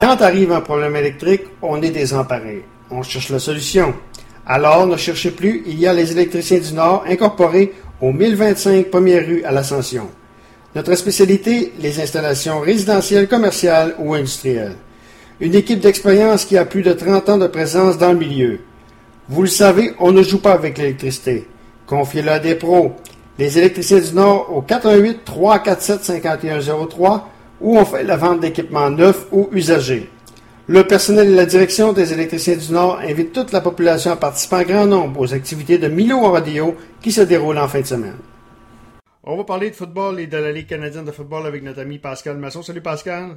Quand arrive un problème électrique, on est désemparé. On cherche la solution. Alors, ne cherchez plus, il y a les électriciens du Nord incorporés au 1025 première rue à l'Ascension. Notre spécialité, les installations résidentielles, commerciales ou industrielles. Une équipe d'expérience qui a plus de 30 ans de présence dans le milieu. Vous le savez, on ne joue pas avec l'électricité. Confiez-le à des pros. Les électriciens du Nord au 418 347 5103 où on fait la vente d'équipements neufs ou usagés. Le personnel et la direction des électriciens du Nord invitent toute la population à participer en grand nombre aux activités de Milo Rodeo qui se déroulent en fin de semaine. On va parler de football et de la Ligue canadienne de football avec notre ami Pascal Masson. Salut Pascal.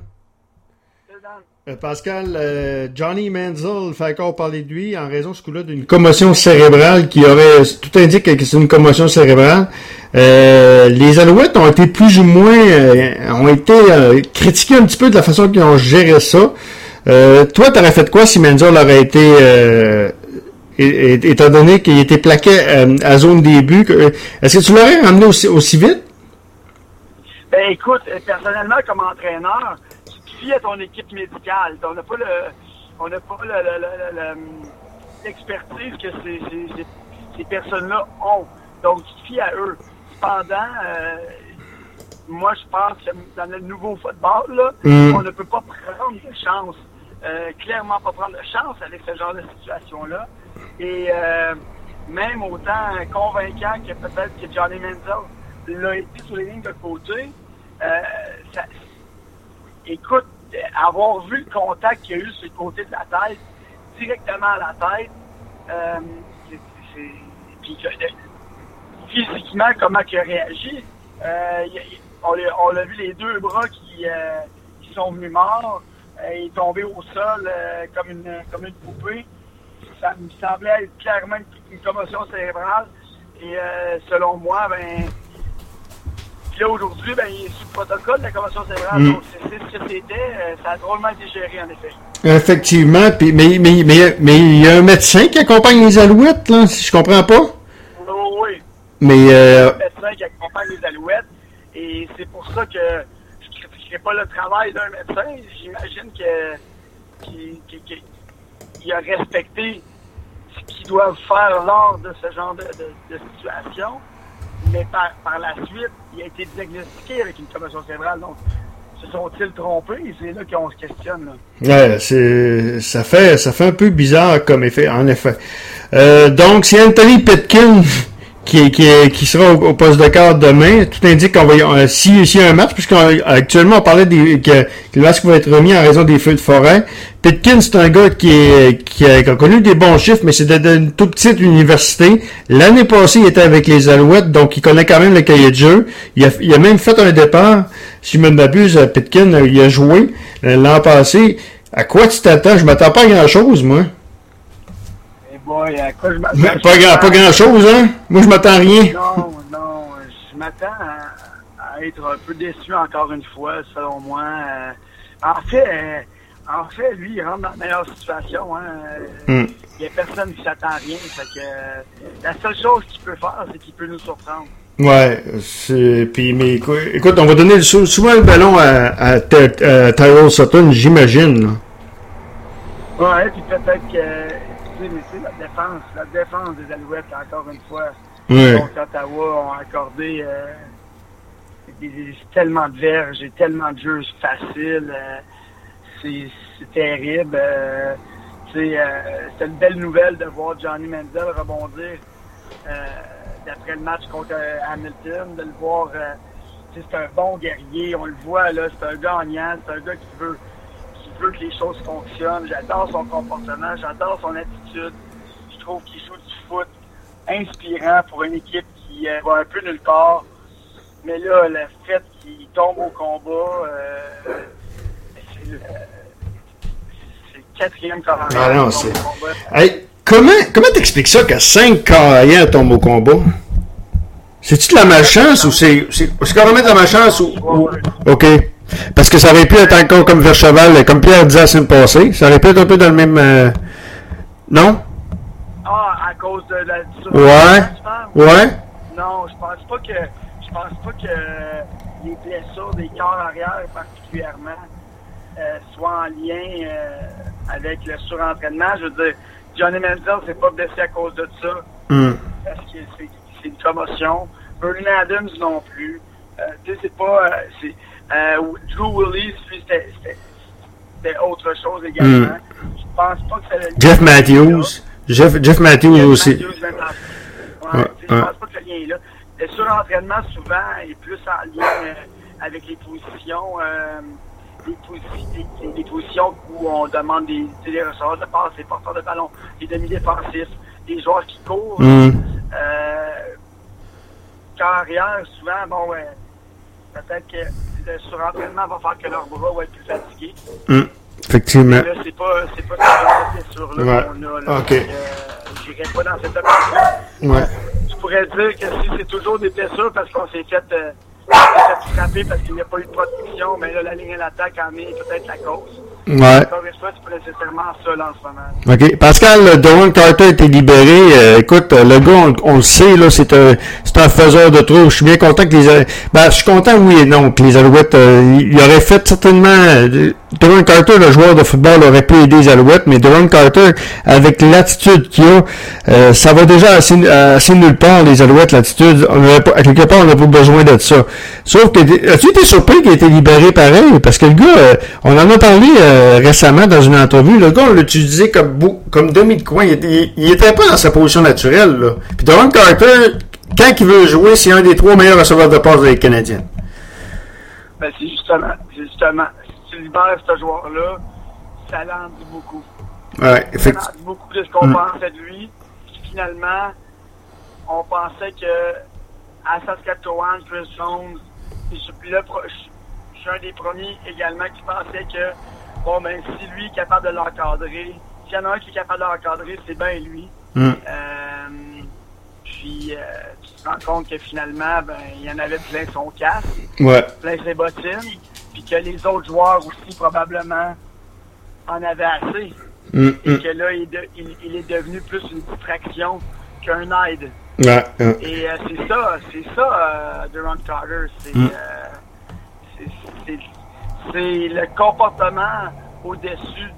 Pascal, Johnny Manziel fait encore parler de lui en raison ce coup-là d'une commotion cérébrale qui aurait, tout indique que c'est une commotion cérébrale. Les Alouettes ont été plus ou moins, ont été critiqués un petit peu de la façon qu'ils ont géré ça. Toi, t'aurais fait quoi si Manziel aurait été, étant donné qu'il était plaqué à zone début, est-ce que tu l'aurais ramené aussi vite? Ben écoute, personnellement, comme entraîneur, à ton équipe médicale. On n'a pas l'expertise que ces personnes-là ont. Donc, tu te fies à eux. Cependant, moi, je pense que dans le nouveau football, là, on ne peut pas prendre de chance. Clairement pas prendre de chance avec ce genre de situation-là. Et même autant convaincant que peut-être que Johnny Manziel l'a été sur les lignes de côté, écoute, avoir vu le contact qu'il y a eu sur le côté de la tête, directement à la tête, puis physiquement, comment il a réagi, on a vu les deux bras qui sont venus morts, il est tombé au sol comme une poupée. Ça me semblait être clairement une commotion cérébrale. Et selon moi, là, aujourd'hui, il est sous le protocole de la commotion cérébrale. Donc, c'est ce que c'était. Ça a drôlement été géré, en effet. Effectivement. Puis, mais il y a un médecin qui accompagne les Alouettes, là, si je comprends pas. Oui. Mais, il y a un médecin qui accompagne les Alouettes. Et c'est pour ça que je ne critiquerai pas le travail d'un médecin. J'imagine qu'il a respecté ce qu'ils doivent faire lors de ce genre de situation. Mais par la suite, il a été diagnostiqué avec une commotion cérébrale. Donc, se sont-ils trompés? C'est là qu'on se questionne. Là. Ouais, ça fait un peu bizarre comme effet, en effet. Donc, c'est Anthony Pitkin qui sera au poste de quart demain. Tout indique qu'on va s'il y a un match, puisqu'actuellement on parlait que le masque va être remis en raison des feux de forêt. Pitkin, c'est un gars qui a connu des bons chiffres, mais c'est d'une toute petite université. L'année passée, il était avec les Alouettes, donc il connaît quand même le cahier de jeu. Il a même fait un départ, si je me m'abuse, Pitkin, il a joué l'an passé. À quoi tu t'attends? Je m'attends pas à grand-chose, moi. Boy, à quoi je m'attends? Pas grand-chose, hein? Moi, je m'attends à rien. Non, je m'attends à être un peu déçu encore une fois, selon moi. En fait, lui, il rentre dans la meilleure situation. Hein. Il n'y a personne qui s'attend à rien. Fait que, la seule chose qu'il peut faire, c'est qu'il peut nous surprendre. Ouais, mais écoute, on va donner souvent le ballon à Tyrell Sutton, j'imagine. Là. Ouais, puis peut-être que... Mais c'est la défense des Alouettes, encore une fois. Ouais. Donc, Ottawa ont accordé tellement de verges et tellement de jeux faciles. C'est terrible. C'est une belle nouvelle de voir Johnny Manziel rebondir d'après le match contre Hamilton, de le voir. C'est un bon guerrier, on le voit, là, c'est un gagnant, c'est un gars qui veut que les choses fonctionnent. J'adore son comportement, j'adore son attitude. Je trouve qu'il joue du foot inspirant pour une équipe qui va un peu nulle part. Mais là, le fait qu'il tombe au combat, c'est le quatrième carrière. Ah non, c'est... Hey, comment t'expliques ça que 5 carrières tombent au combat? C'est-tu de la malchance ou c'est carrément de la malchance ou... OK. Parce que ça aurait pu être encore comme Vercheval, comme Pierre disait la semaine passée. Ça aurait pu être un peu dans le même... Non? Ah, à cause de la... Ouais. Non, je pense pas que les blessures des corps arrière particulièrement soit en lien avec le surentraînement. Je veux dire, Johnny Manziel s'est pas blessé à cause de ça. Parce que c'est une commotion. Vernon Adams non plus. Tu sais, c'est pas... Drew Willis, lui, c'était autre chose également. Je pense pas que ça... Jeff Matthews. Jeff Matthews aussi. Je pense pas que ce lien est là. Le surentraînement, souvent, est plus en lien avec les positions... des positions où on demande des receveurs de passe, des porteurs de ballon, des demi-défensifs, des joueurs qui courent. Carrière, souvent, peut-être que le surentraînement va faire que leur bras vont être plus fatigués. Effectivement. Mais là, c'est pas ce genre de blessure-là qu'on a. Là, OK. J'irai pas dans cette option. Je pourrais dire que si c'est toujours des blessures parce qu'on s'est fait frapper parce qu'il n'y a pas eu de protection, mais là, la ligne à l'attaque en est peut-être la cause. Encore une fois, c'est pas nécessairement ça là, en ce moment. OK. Pascal, Durant Carter a été libéré. Écoute, le gars, on le sait, là, c'est un faiseur de trous. Je suis bien content que je suis content, oui et non, que les Alouettes, il aurait fait certainement... Durant Carter, le joueur de football, aurait pu aider les Alouettes, mais Durant Carter, avec l'attitude qu'il a, ça va déjà assez nulle part, les Alouettes, l'attitude. À quelque part, on n'a pas besoin de ça. Sauf que, as-tu été surpris qu'il ait été libéré pareil? Parce que le gars, on en a parlé récemment dans une entrevue, le gars, on l'utilisait comme demi de coin. Il était pas dans sa position naturelle, là. Puis Durant Carter, quand il veut jouer, c'est un des 3 meilleurs receveurs de passe des Canadiens. Ben, c'est justement, si tu libères ce joueur-là, ça l'en dit beaucoup. Ouais, effectivement. Ça l'en dit beaucoup de ce qu'on pensait de lui. Puis finalement, on pensait que à Saskatchewan, Chris Jones, je suis un des premiers également qui pensait que, si lui est capable de l'encadrer, s'il y en a un qui est capable de l'encadrer, c'est bien lui. Puis, tu te rends compte que finalement, il y en avait plein son casque, plein ses bottines, puis que les autres joueurs aussi, probablement, en avaient assez. Et que là, il est devenu plus une distraction qu'un aide. Et c'est ça, Durant Carter. C'est le comportement au-dessus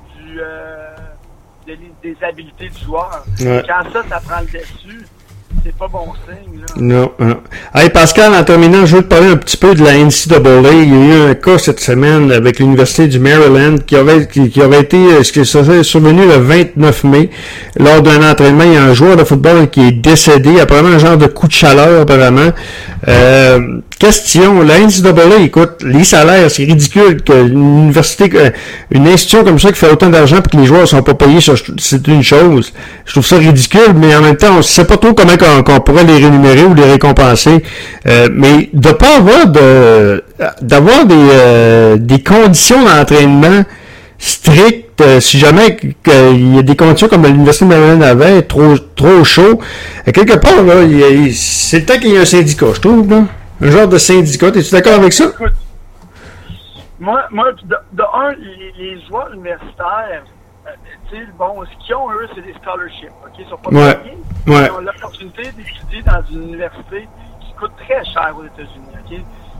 des habiletés du joueur. Quand ça prend le dessus, c'est pas bon signe, là. Non. Hey, Pascal, en terminant, je veux te parler un petit peu de la NCAA. Il y a eu un cas cette semaine avec l'Université du Maryland qui avait été, ça s'est survenu le 29 mai. Lors d'un entraînement, il y a un joueur de football qui est décédé, apparemment un genre de coup de chaleur, apparemment. Question, la NCAA, écoute, les salaires, c'est ridicule qu'une université, une institution comme ça qui fait autant d'argent pour que les joueurs sont pas payés, c'est une chose. Je trouve ça ridicule, mais en même temps, on sait pas trop comment qu'on pourrait les rémunérer ou les récompenser. Mais de pas d'avoir des conditions d'entraînement strictes, si jamais il y a des conditions comme l'Université de Maryland avait, trop chaud, quelque part, là, c'est le temps qu'il y ait un syndicat, je trouve, là. Un genre de syndicat. Es-tu d'accord avec ça? Écoute, moi de un, les joueurs universitaires, tu sais, ce qu'ils ont, eux, c'est des scholarships, OK? Ils sont pas payés. Ils ont l'opportunité d'étudier dans une université qui coûte très cher aux États-Unis, OK?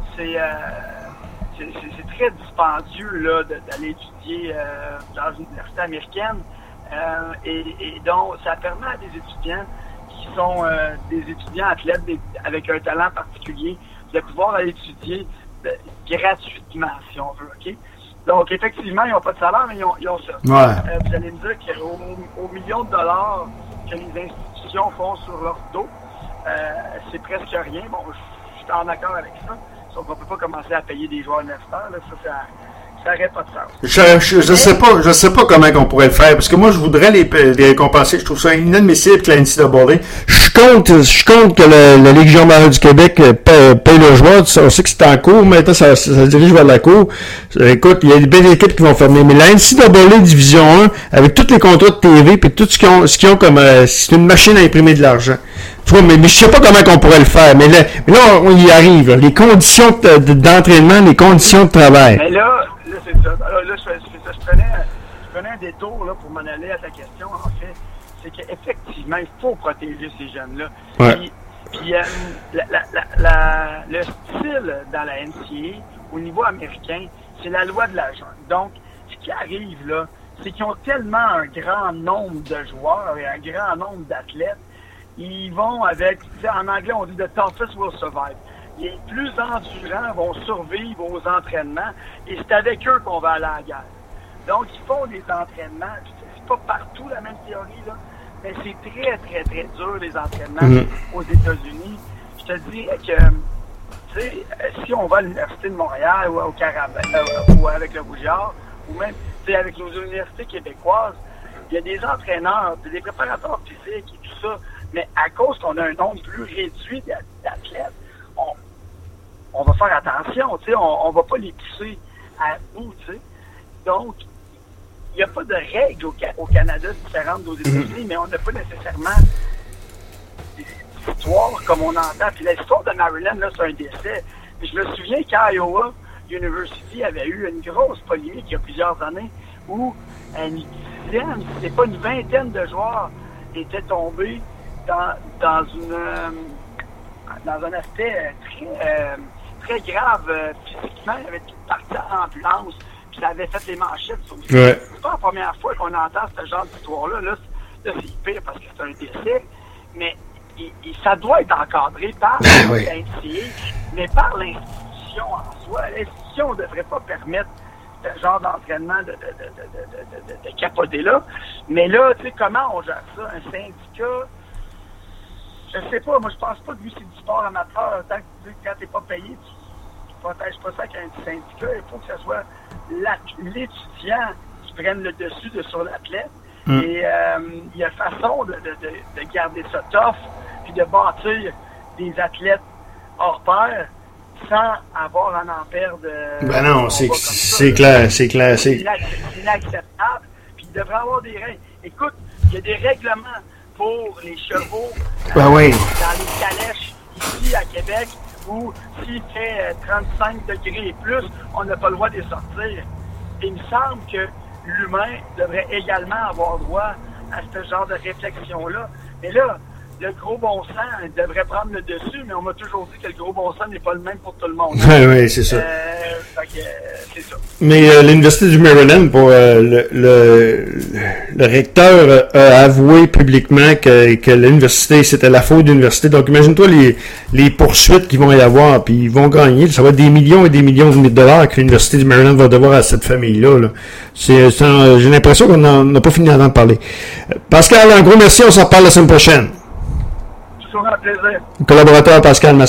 C'est très dispendieux, là, d'aller étudier dans une université américaine. Et donc, ça permet à des étudiants qui sont des étudiants athlètes avec un talent particulier de pouvoir aller étudier gratuitement, si on veut, OK? Donc, effectivement, ils n'ont pas de salaire, mais ils ont ça. Vous allez me dire qu'au million de dollars que les institutions font sur leur dos, c'est presque rien. Bon, je suis en accord avec ça. Sauf qu'on ne peut pas commencer à payer des joueurs universitaires, là, ça n'aurait pas de sens. Je sais pas comment on pourrait le faire, parce que moi, je voudrais les récompenser. Je trouve ça inadmissible que la NCAA. Je suis contre que la Légion majeure du Québec paye le joueur. On sait que c'est en cours, maintenant, ça se dirige vers la cour. Écoute, il y a des belles équipes qui vont fermer. Mais la NCAA Division 1, avec tous les contrats de TV, puis tout ce qu'ils ont comme, c'est une machine à imprimer de l'argent. Tu vois, mais je sais pas comment on pourrait le faire. Mais là, on y arrive. Là. Les conditions d'entraînement, les conditions de travail. Mais là, c'est ça. Alors là, je prenais un détour là, pour m'en aller à ta question, en fait. C'est qu'effectivement, il faut protéger ces jeunes-là. Puis le style dans la NCAA, au niveau américain, c'est la loi de la jungle. Donc, qui arrive, là, c'est qu'ils ont tellement un grand nombre de joueurs et un grand nombre d'athlètes. Ils vont avec, en anglais, on dit « the toughest will survive ». Les plus endurants vont survivre aux entraînements et c'est avec eux qu'on va aller à la guerre. Donc, ils font des entraînements. C'est pas partout la même théorie, là, mais c'est très, très, très dur, les entraînements aux États-Unis. Je te dirais que, tu sais, si on va à l'Université de Montréal ou au Carabin, ou avec le Rougeard, ou même, tu sais, avec nos universités québécoises, il y a des entraîneurs, des préparateurs physiques et tout ça, mais à cause qu'on a un nombre plus réduit d'athlètes, on va faire attention, tu sais, on va pas les pousser à bout, tu sais. Donc, il n'y a pas de règles au Canada différentes aux États-Unis, mais on n'a pas nécessairement des histoires comme on entend. Puis l'histoire de Maryland, là, c'est un décès. Puis je me souviens qu'Iowa University avait eu une grosse polémique il y a plusieurs années où une dizaine, c'est pas une vingtaine de joueurs étaient tombés dans un aspect très grave physiquement. Il avait tout parti en ambulance. Puis ça avait fait les manchettes, ça aussi. Ouais. C'est pas la première fois qu'on entend ce genre d'histoire-là. Là, c'est pire parce que c'est un décès. Mais ça doit être encadré par l'NCA, mais par l'institution en soi. L'institution ne devrait pas permettre ce genre d'entraînement de capoter là. Mais là, tu sais, comment on gère ça? Un syndicat, je sais pas. Moi, je pense pas que vu que c'est du sport amateur, tant que quand t'es pas payé, tu protèges pas ça avec un syndicat. Il faut que ce soit l'étudiant qui prenne le dessus sur l'athlète. Et il y a façon de garder ça tough puis de bâtir des athlètes hors pair sans avoir un ampère de... Ben non, c'est clair. C'est inacceptable. Puis il devrait y avoir des règles. Écoute, il y a des règlements pour les chevaux dans les calèches ici à Québec où s'il fait 35 degrés et plus, on n'a pas le droit de les sortir. Et il me semble que l'humain devrait également avoir droit à ce genre de réflexion-là. Mais là, le gros bon sens devrait prendre le dessus, mais on m'a toujours dit que le gros bon sens n'est pas le même pour tout le monde. Oui, c'est ça. C'est ça. Mais l'Université du Maryland, pour le recteur a avoué publiquement que l'université, c'était la faute de l'université. Donc, imagine-toi les poursuites qu'ils vont y avoir, puis ils vont gagner. Ça va être des millions et des millions de dollars que l'Université du Maryland va devoir à cette famille-là. Là. J'ai l'impression qu'on n'a pas fini d'en parler. Pascal, un gros merci. On s'en reparle la semaine prochaine. Toujours un plaisir. Collaborateur Pascal Masson.